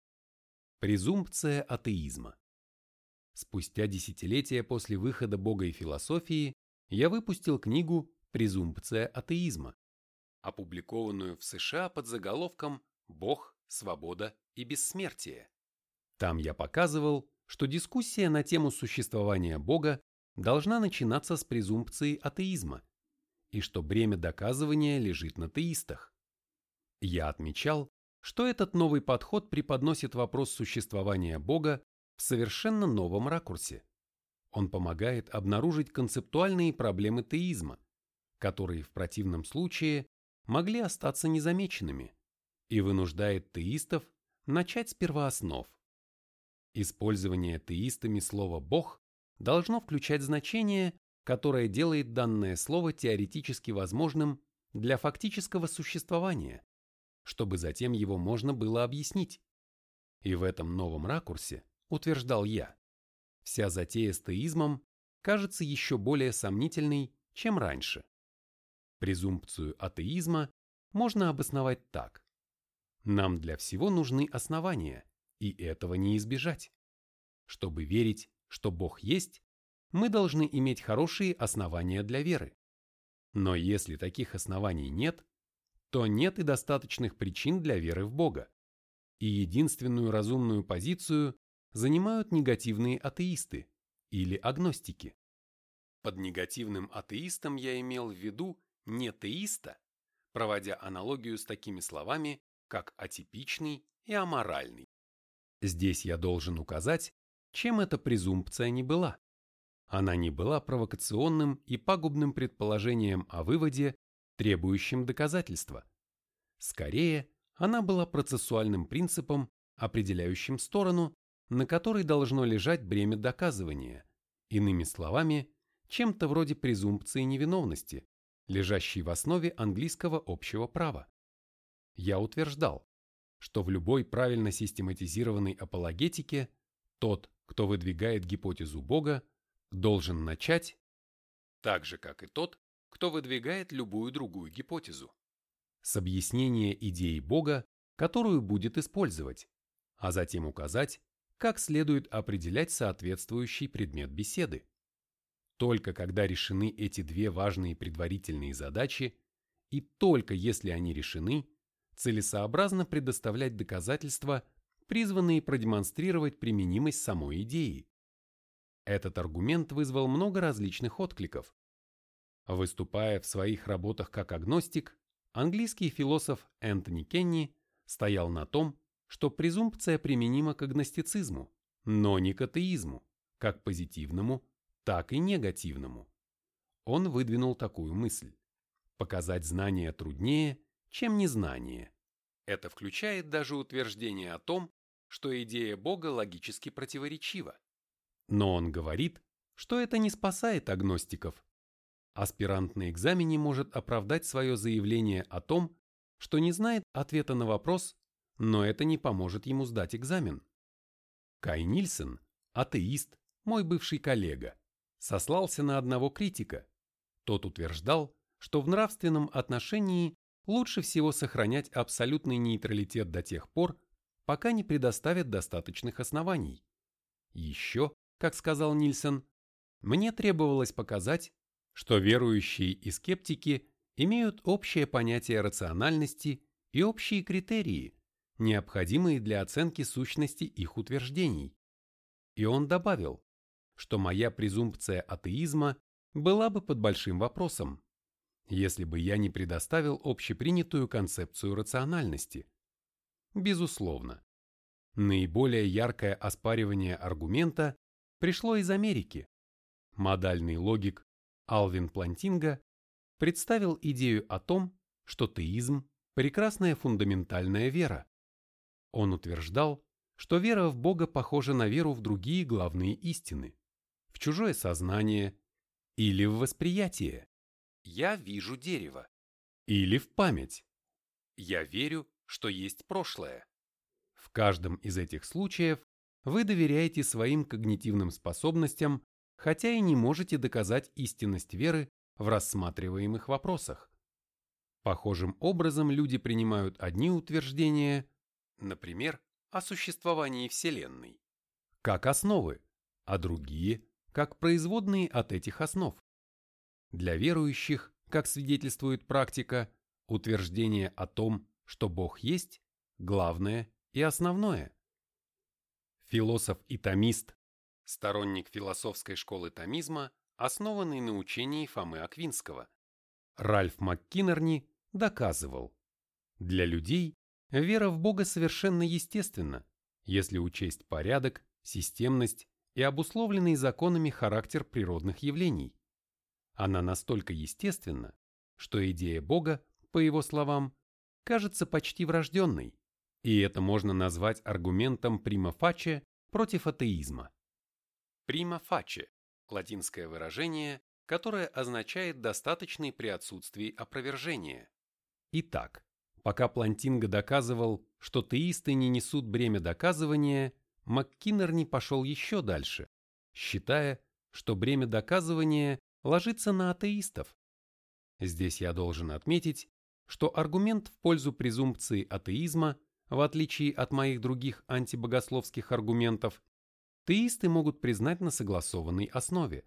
Презумпция атеизма. Спустя десятилетия после выхода Бога и философии я выпустил книгу «Презумпция атеизма», опубликованную в США под заголовком «Бог, свобода и бессмертие». Там я показывал, что дискуссия на тему существования Бога должна начинаться с презумпции атеизма, и что бремя доказывания лежит на теистах. Я отмечал, что этот новый подход преподносит вопрос существования Бога в совершенно новом ракурсе. Он помогает обнаружить концептуальные проблемы теизма, которые в противном случае могли остаться незамеченными, и вынуждает теистов начать с первооснов. Использование теистами слова «бог» должно включать значение, которое делает данное слово теоретически возможным для фактического существования, чтобы затем его можно было объяснить. И в этом новом ракурсе, утверждал я, вся затея с теизмом кажется еще более сомнительной, чем раньше. Презумпцию атеизма можно обосновать так. Нам для всего нужны основания, и этого не избежать. Чтобы верить, что Бог есть, мы должны иметь хорошие основания для веры. Но если таких оснований нет, то нет и достаточных причин для веры в Бога. И единственную разумную позицию занимают негативные атеисты или агностики. Под негативным атеистом я имел в виду не теиста, проводя аналогию с такими словами, как атипичный и аморальный. Здесь я должен указать, чем эта презумпция не была. Она не была провокационным и пагубным предположением о выводе, требующим доказательства. Скорее, она была процессуальным принципом, определяющим сторону, на которой должно лежать бремя доказывания, иными словами, чем-то вроде презумпции невиновности, лежащей в основе английского общего права. Я утверждал, что в любой правильно систематизированной апологетике тот, кто выдвигает гипотезу Бога, должен начать, так же, как и тот, кто выдвигает любую другую гипотезу, с объяснения идеи Бога, которую будет использовать, а затем указать, как следует определять соответствующий предмет беседы. Только когда решены эти две важные предварительные задачи, и только если они решены, целесообразно предоставлять доказательства, призванные продемонстрировать применимость самой идеи. Этот аргумент вызвал много различных откликов. Выступая в своих работах как агностик, английский философ Энтони Кенни стоял на том, что презумпция применима к агностицизму, но не к атеизму, как позитивному, так и негативному. Он выдвинул такую мысль: показать знание труднее, чем незнание. Это включает даже утверждение о том, что идея Бога логически противоречива. Но он говорит, что это не спасает агностиков. Аспирант на экзамене может оправдать свое заявление о том, что не знает ответа на вопрос, но это не поможет ему сдать экзамен. Кай Нильсон, атеист, мой бывший коллега, сослался на одного критика. Тот утверждал, что в нравственном отношении лучше всего сохранять абсолютный нейтралитет до тех пор, пока не предоставят достаточных оснований. Еще, как сказал Нильсон, мне требовалось показать, что верующие и скептики имеют общее понятие рациональности и общие критерии, необходимые для оценки сущности их утверждений. И он добавил, что моя презумпция атеизма была бы под большим вопросом, если бы я не предоставил общепринятую концепцию рациональности. Безусловно, наиболее яркое оспаривание аргумента пришло из Америки. Модальный логик Алвин Плантинга представил идею о том, что теизм – прекрасная фундаментальная вера. Он утверждал, что вера в Бога похожа на веру в другие главные истины, в чужое сознание или в восприятие. Я вижу дерево. Или в память. Я верю, что есть прошлое. В каждом из этих случаев вы доверяете своим когнитивным способностям, хотя и не можете доказать истинность веры в рассматриваемых вопросах. Похожим образом люди принимают одни утверждения, например, о существовании Вселенной, как основы, а другие – как производные от этих основ. Для верующих, как свидетельствует практика, утверждение о том, что Бог есть, главное и основное. Философ и томист, сторонник философской школы томизма, основанный на учении Фомы Аквинского, Ральф МакКиннерни доказывал: для людей вера в Бога совершенно естественна, если учесть порядок, системность и обусловленный законами характер природных явлений. Она настолько естественна, что идея Бога, по его словам, кажется почти врожденной, и это можно назвать аргументом prima facie против атеизма. Prima facie – латинское выражение, которое означает «достаточный при отсутствии опровержения». Итак, пока Плантинга доказывал, что теисты не несут бремя доказывания, МакКиннерни пошел еще дальше, считая, что бремя доказывания ложится на атеистов. Здесь я должен отметить, что аргумент в пользу презумпции атеизма, в отличие от моих других антибогословских аргументов, теисты могут признать на согласованной основе.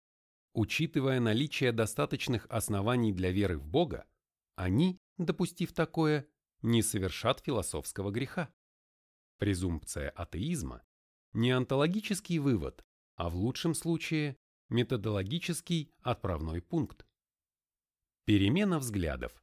Учитывая наличие достаточных оснований для веры в Бога, они, допустив такое, не совершат философского греха. Презумпция атеизма – не онтологический вывод, а в лучшем случае методологический отправной пункт. Перемена взглядов.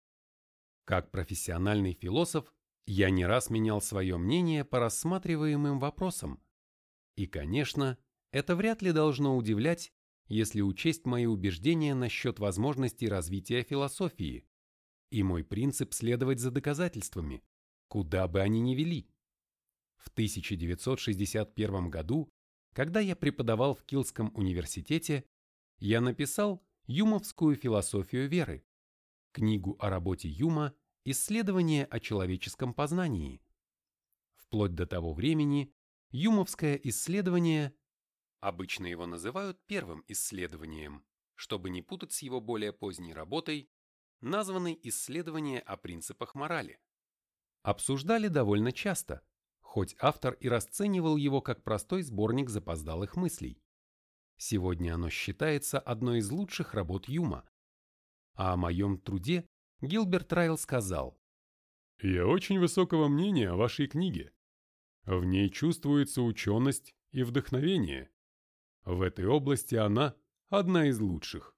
Как профессиональный философ, я не раз менял свое мнение по рассматриваемым вопросам. И, конечно, это вряд ли должно удивлять, если учесть мои убеждения насчет возможностей развития философии и мой принцип следовать за доказательствами, куда бы они ни вели. В тысяча девятьсот шестьдесят первом году, когда я преподавал в Килском университете, я написал «Юмовскую философию веры», книгу о работе Юма «Исследование о человеческом познании». Вплоть до того времени юмовское исследование, обычно его называют первым исследованием, чтобы не путать с его более поздней работой, названной «Исследование о принципах морали», обсуждали довольно часто, хоть автор и расценивал его как простой сборник запоздалых мыслей. Сегодня оно считается одной из лучших работ Юма. А о моем труде Гилберт Райл сказал: «Я очень высокого мнения о вашей книге. В ней чувствуется ученость и вдохновение. В этой области она одна из лучших».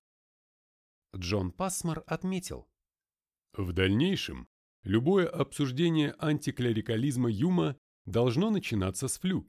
Джон Пассмор отметил: «В дальнейшем любое обсуждение антиклерикализма Юма должно начинаться с флю».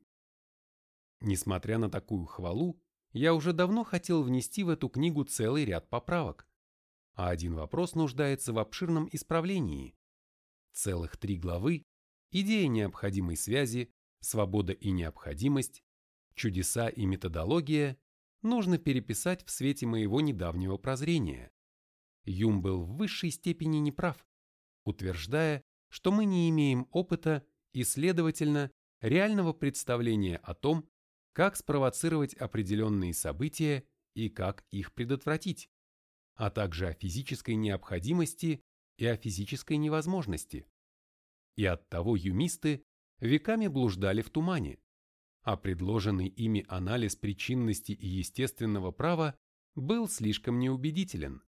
Несмотря на такую хвалу, я уже давно хотел внести в эту книгу целый ряд поправок, а один вопрос нуждается в обширном исправлении. Целых три главы «Идея необходимой связи», «Свобода и необходимость», «Чудеса и методология» нужно переписать в свете моего недавнего прозрения. Юм был в высшей степени неправ, утверждая, что мы не имеем опыта и, следовательно, реального представления о том, как спровоцировать определенные события и как их предотвратить, а также о физической необходимости и о физической невозможности. И оттого юмисты веками блуждали в тумане, а предложенный ими анализ причинности и естественного права был слишком неубедителен.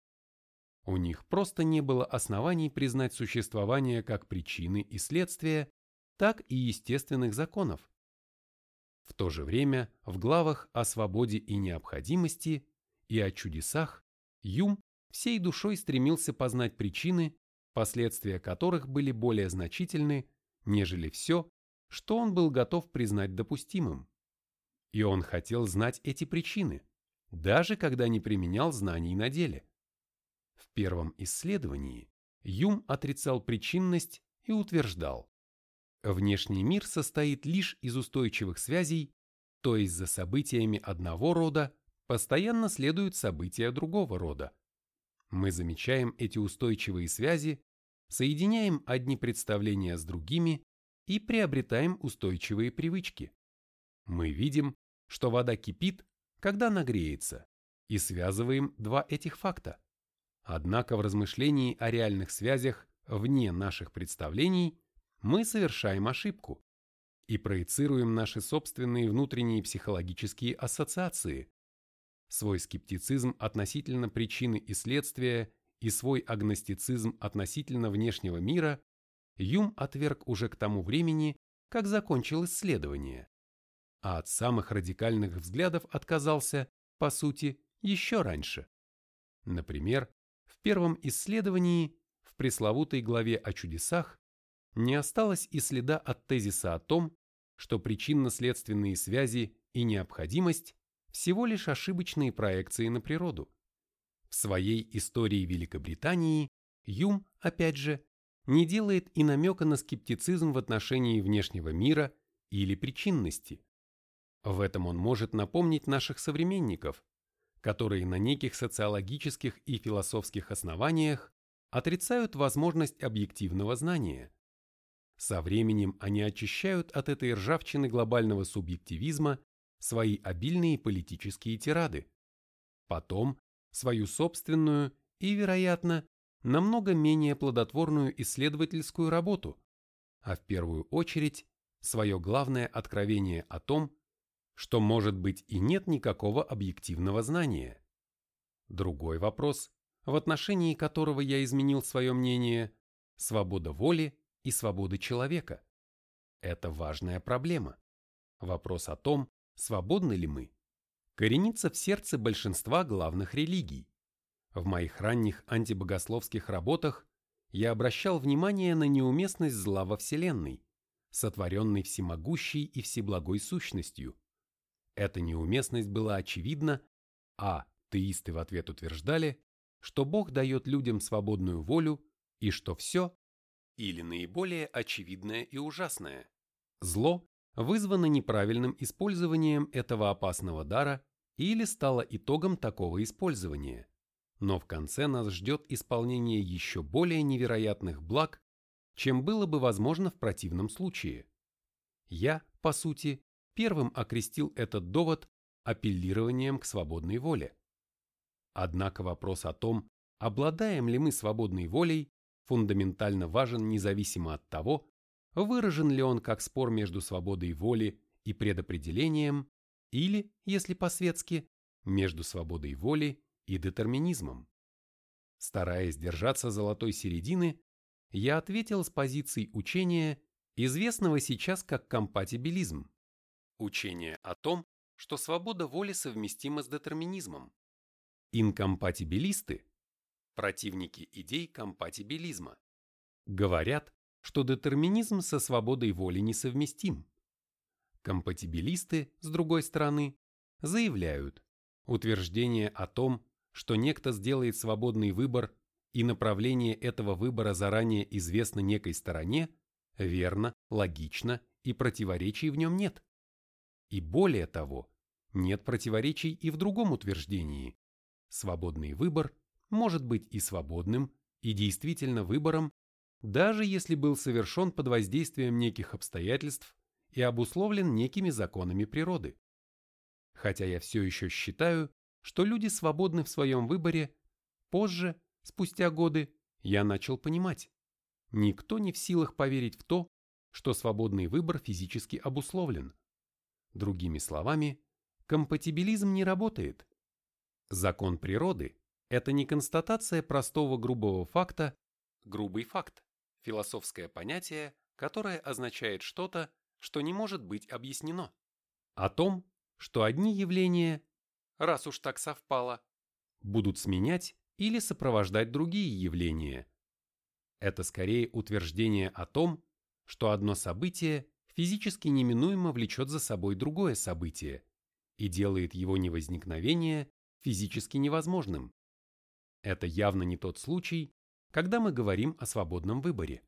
У них просто не было оснований признать существование как причины и следствия, так и естественных законов. В то же время в главах о свободе и необходимости и о чудесах Юм всей душой стремился познать причины, последствия которых были более значительны, нежели все, что он был готов признать допустимым. И он хотел знать эти причины, даже когда не применял знаний на деле. В первом исследовании Юм отрицал причинность и утверждал: внешний мир состоит лишь из устойчивых связей, то есть за событиями одного рода постоянно следуют события другого рода. Мы замечаем эти устойчивые связи, соединяем одни представления с другими и приобретаем устойчивые привычки. Мы видим, что вода кипит, когда нагреется, и связываем два этих факта. Однако в размышлении о реальных связях вне наших представлений мы совершаем ошибку и проецируем наши собственные внутренние психологические ассоциации, свой скептицизм относительно причины и следствия и свой агностицизм относительно внешнего мира Юм отверг уже к тому времени, как закончил исследование, а от самых радикальных взглядов отказался, по сути, еще раньше. Например, в первом исследовании, в пресловутой главе о чудесах, не осталось и следа от тезиса о том, что причинно-следственные связи и необходимость всего лишь ошибочные проекции на природу. В своей истории Великобритании Юм, опять же, не делает и намека на скептицизм в отношении внешнего мира или причинности. В этом он может напомнить наших современников, которые на неких социологических и философских основаниях отрицают возможность объективного знания. Со временем они очищают от этой ржавчины глобального субъективизма свои обильные политические тирады, потом свою собственную и, вероятно, намного менее плодотворную исследовательскую работу, а в первую очередь свое главное откровение о том, что, может быть, и нет никакого объективного знания. Другой вопрос, в отношении которого я изменил свое мнение – свобода воли и свобода человека. Это важная проблема. Вопрос о том, свободны ли мы, коренится в сердце большинства главных религий. В моих ранних антибогословских работах я обращал внимание на неуместность зла во Вселенной, сотворенной всемогущей и всеблагой сущностью. Эта неуместность была очевидна, а теисты в ответ утверждали, что Бог дает людям свободную волю и что все, или наиболее очевидное и ужасное, зло вызвано неправильным использованием этого опасного дара или стало итогом такого использования. Но в конце нас ждет исполнение еще более невероятных благ, чем было бы возможно в противном случае. Я, по сути, первым окрестил этот довод апеллированием к свободной воле. Однако вопрос о том, обладаем ли мы свободной волей, фундаментально важен независимо от того, выражен ли он как спор между свободой воли и предопределением, или, если по-светски, между свободой воли и детерминизмом. Стараясь держаться золотой середины, я ответил с позиций учения, известного сейчас как компатибилизм. Учение о том, что свобода воли совместима с детерминизмом. Инкомпатибилисты, противники идей компатибилизма, говорят, что детерминизм со свободой воли несовместим. Компатибилисты, с другой стороны, заявляют, утверждение о том, что некто сделает свободный выбор и направление этого выбора заранее известно некой стороне, верно, логично и противоречий в нем нет. И более того, нет противоречий и в другом утверждении. Свободный выбор может быть и свободным, и действительно выбором, даже если был совершен под воздействием неких обстоятельств и обусловлен некими законами природы. Хотя я все еще считаю, что люди свободны в своем выборе, позже, спустя годы, я начал понимать, никто не в силах поверить в то, что свободный выбор физически обусловлен. Другими словами, компатибилизм не работает. Закон природы – это не констатация простого грубого факта, грубый факт, философское понятие, которое означает что-то, что не может быть объяснено. О том, что одни явления, раз уж так совпало, будут сменять или сопровождать другие явления. Это скорее утверждение о том, что одно событие физически неминуемо влечет за собой другое событие и делает его невозникновение физически невозможным. Это явно не тот случай, когда мы говорим о свободном выборе.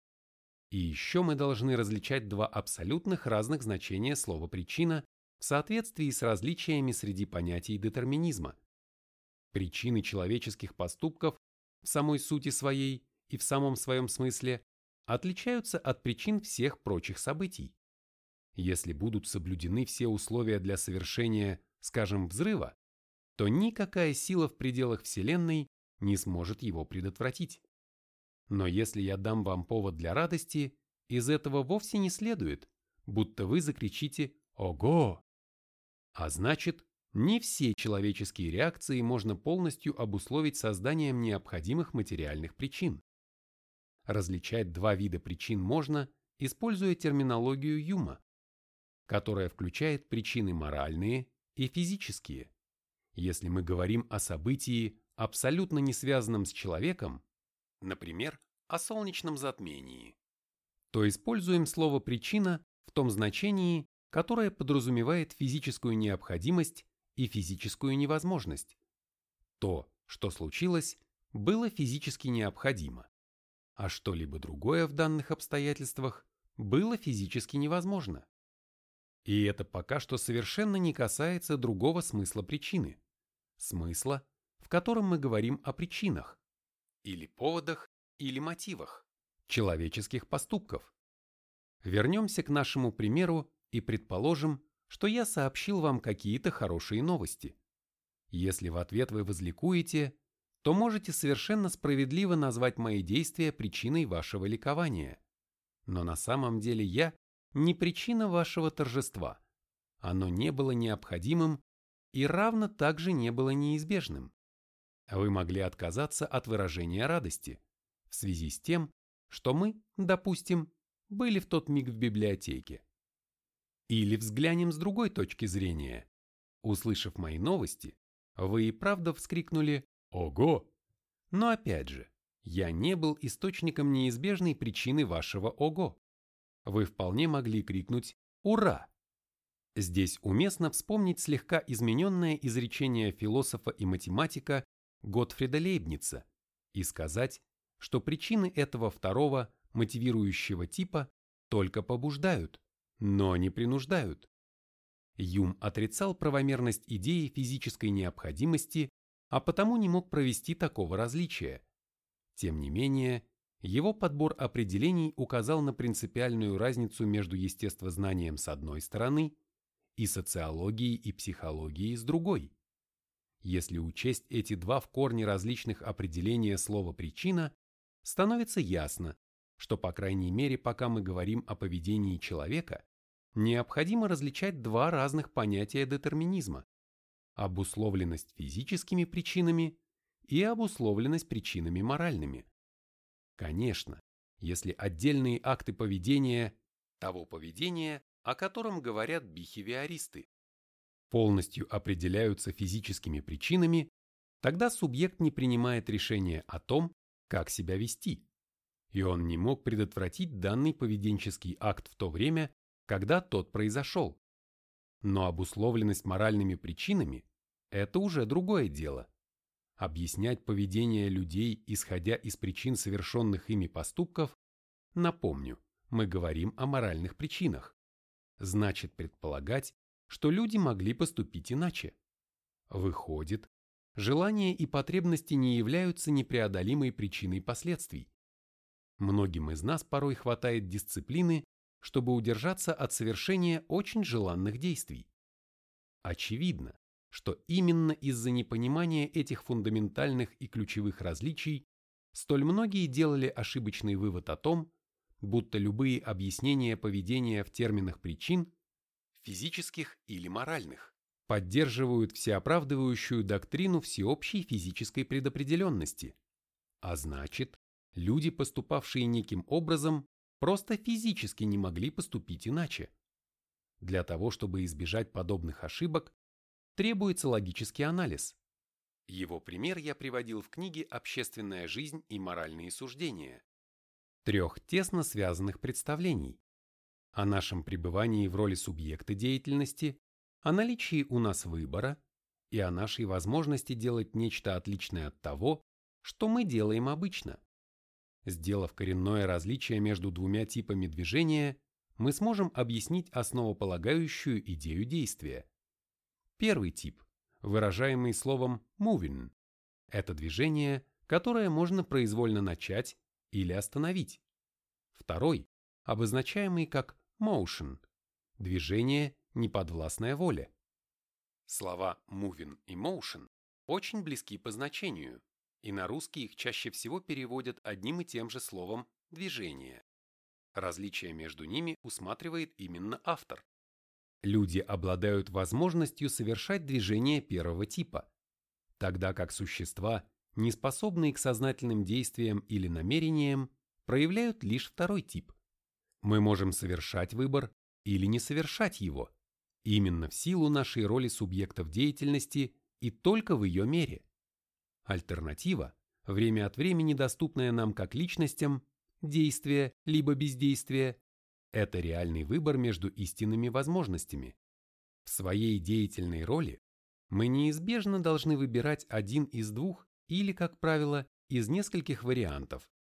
И еще мы должны различать два абсолютных разных значения слова «причина» в соответствии с различиями среди понятий детерминизма. Причины человеческих поступков в самой сути своей и в самом своем смысле отличаются от причин всех прочих событий. Если будут соблюдены все условия для совершения, скажем, взрыва, то никакая сила в пределах Вселенной не сможет его предотвратить. Но если я дам вам повод для радости, из этого вовсе не следует, будто вы закричите «Ого!». А значит, не все человеческие реакции можно полностью обусловить созданием необходимых материальных причин. Различать два вида причин можно, используя терминологию Юма, которая включает причины моральные и физические. Если мы говорим о событии, абсолютно не связанном с человеком, например, о солнечном затмении, то используем слово «причина» в том значении, которое подразумевает физическую необходимость и физическую невозможность. То, что случилось, было физически необходимо. а что-либо другое в данных обстоятельствах было физически невозможно. И это пока что совершенно не касается другого смысла причины, смысла, в котором мы говорим о причинах, или поводах, или мотивах человеческих поступков. Вернемся к нашему примеру и предположим, что я сообщил вам какие-то хорошие новости. Если в ответ вы возликуете, то можете совершенно справедливо назвать мои действия причиной вашего ликования. Но на самом деле я не причина вашего торжества. Оно не было необходимым и равно также не было неизбежным. Вы могли отказаться от выражения радости в связи с тем, что мы, допустим, были в тот миг в библиотеке. Или взглянем с другой точки зрения. Услышав мои новости, вы и правда вскрикнули «Ого!». Но опять же, я не был источником неизбежной причины вашего «Ого!». Вы вполне могли крикнуть «Ура!». Здесь уместно вспомнить слегка измененное изречение философа и математика Готфрида Лейбница и сказать, что причины этого второго мотивирующего типа только побуждают, но не принуждают. Юм отрицал правомерность идеи физической необходимости, а потому не мог провести такого различия. Тем не менее, его подбор определений указал на принципиальную разницу между естествознанием с одной стороны и социологией и психологией с другой. Если учесть эти два в корне различных определения слова «причина», становится ясно, что, по крайней мере, пока мы говорим о поведении человека, необходимо различать два разных понятия детерминизма – обусловленность физическими причинами и обусловленность причинами моральными. Конечно, если отдельные акты поведения, того поведения, о котором говорят бихевиористы, полностью определяются физическими причинами, тогда субъект не принимает решения о том, как себя вести, и он не мог предотвратить данный поведенческий акт в то время, когда тот произошел. Но обусловленность моральными причинами – это уже другое дело. Объяснять поведение людей, исходя из причин совершенных ими поступков, напомню, мы говорим о моральных причинах, значит предполагать, что люди могли поступить иначе. Выходит, желания и потребности не являются непреодолимой причиной последствий. Многим из нас порой хватает дисциплины, чтобы удержаться от совершения очень желанных действий. Очевидно, что именно из-за непонимания этих фундаментальных и ключевых различий столь многие делали ошибочный вывод о том, будто любые объяснения поведения в терминах причин, физических или моральных, поддерживают всеоправдывающую доктрину всеобщей физической предопределенности. А значит, люди, поступавшие неким образом, просто физически не могли поступить иначе. Для того, чтобы избежать подобных ошибок, требуется логический анализ. Его пример я приводил в книге «Общественная жизнь и моральные суждения». Трех тесно связанных представлений о нашем пребывании в роли субъекта деятельности, о наличии у нас выбора и о нашей возможности делать нечто отличное от того, что мы делаем обычно. Сделав коренное различие между двумя типами движения, мы сможем объяснить основополагающую идею действия. Первый тип, выражаемый словом moving, это движение, которое можно произвольно начать или остановить. Второй, обозначаемый как motion, движение, неподвластное воле. Слова moving и motion очень близки по значению, и на русский их чаще всего переводят одним и тем же словом «движение». Различие между ними усматривает именно автор. Люди обладают возможностью совершать движения первого типа, тогда как существа, не способные к сознательным действиям или намерениям, проявляют лишь второй тип. Мы можем совершать выбор или не совершать его, именно в силу нашей роли субъектов деятельности и только в ее мере. Альтернатива, время от времени доступная нам как личностям, действие либо бездействие, это реальный выбор между истинными возможностями. В своей деятельной роли мы неизбежно должны выбирать один из двух или, как правило, из нескольких вариантов,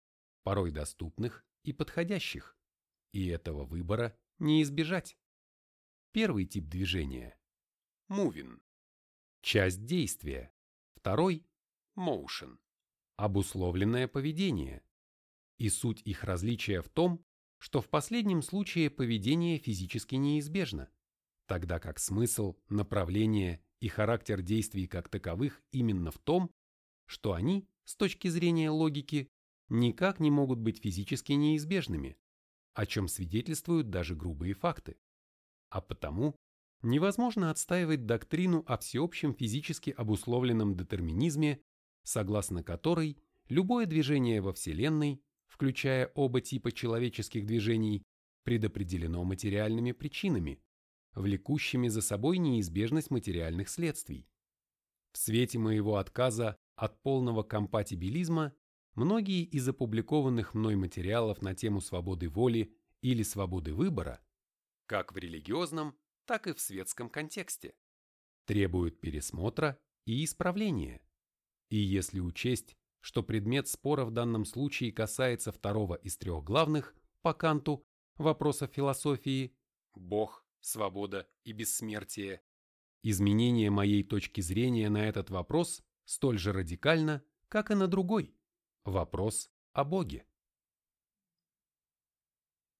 порой доступных и подходящих, и этого выбора не избежать. Первый тип движения – moving, часть действия. Второй – motion, обусловленное поведение. И суть их различия в том, что в последнем случае поведение физически неизбежно, тогда как смысл, направление и характер действий как таковых именно в том, что они, с точки зрения логики, никак не могут быть физически неизбежными, о чем свидетельствуют даже грубые факты. А потому невозможно отстаивать доктрину о всеобщем физически обусловленном детерминизме, согласно которой любое движение во Вселенной, включая оба типа человеческих движений, предопределено материальными причинами, влекущими за собой неизбежность материальных следствий. В свете моего отказа от полного компатибилизма многие из опубликованных мной материалов на тему свободы воли или свободы выбора, как в религиозном, так и в светском контексте, требуют пересмотра и исправления. И если учесть, что предмет спора в данном случае касается второго из трех главных, по Канту, вопросов философии – Бог, свобода и бессмертие, изменение моей точки зрения на этот вопрос столь же радикально, как и на другой – вопрос о Боге.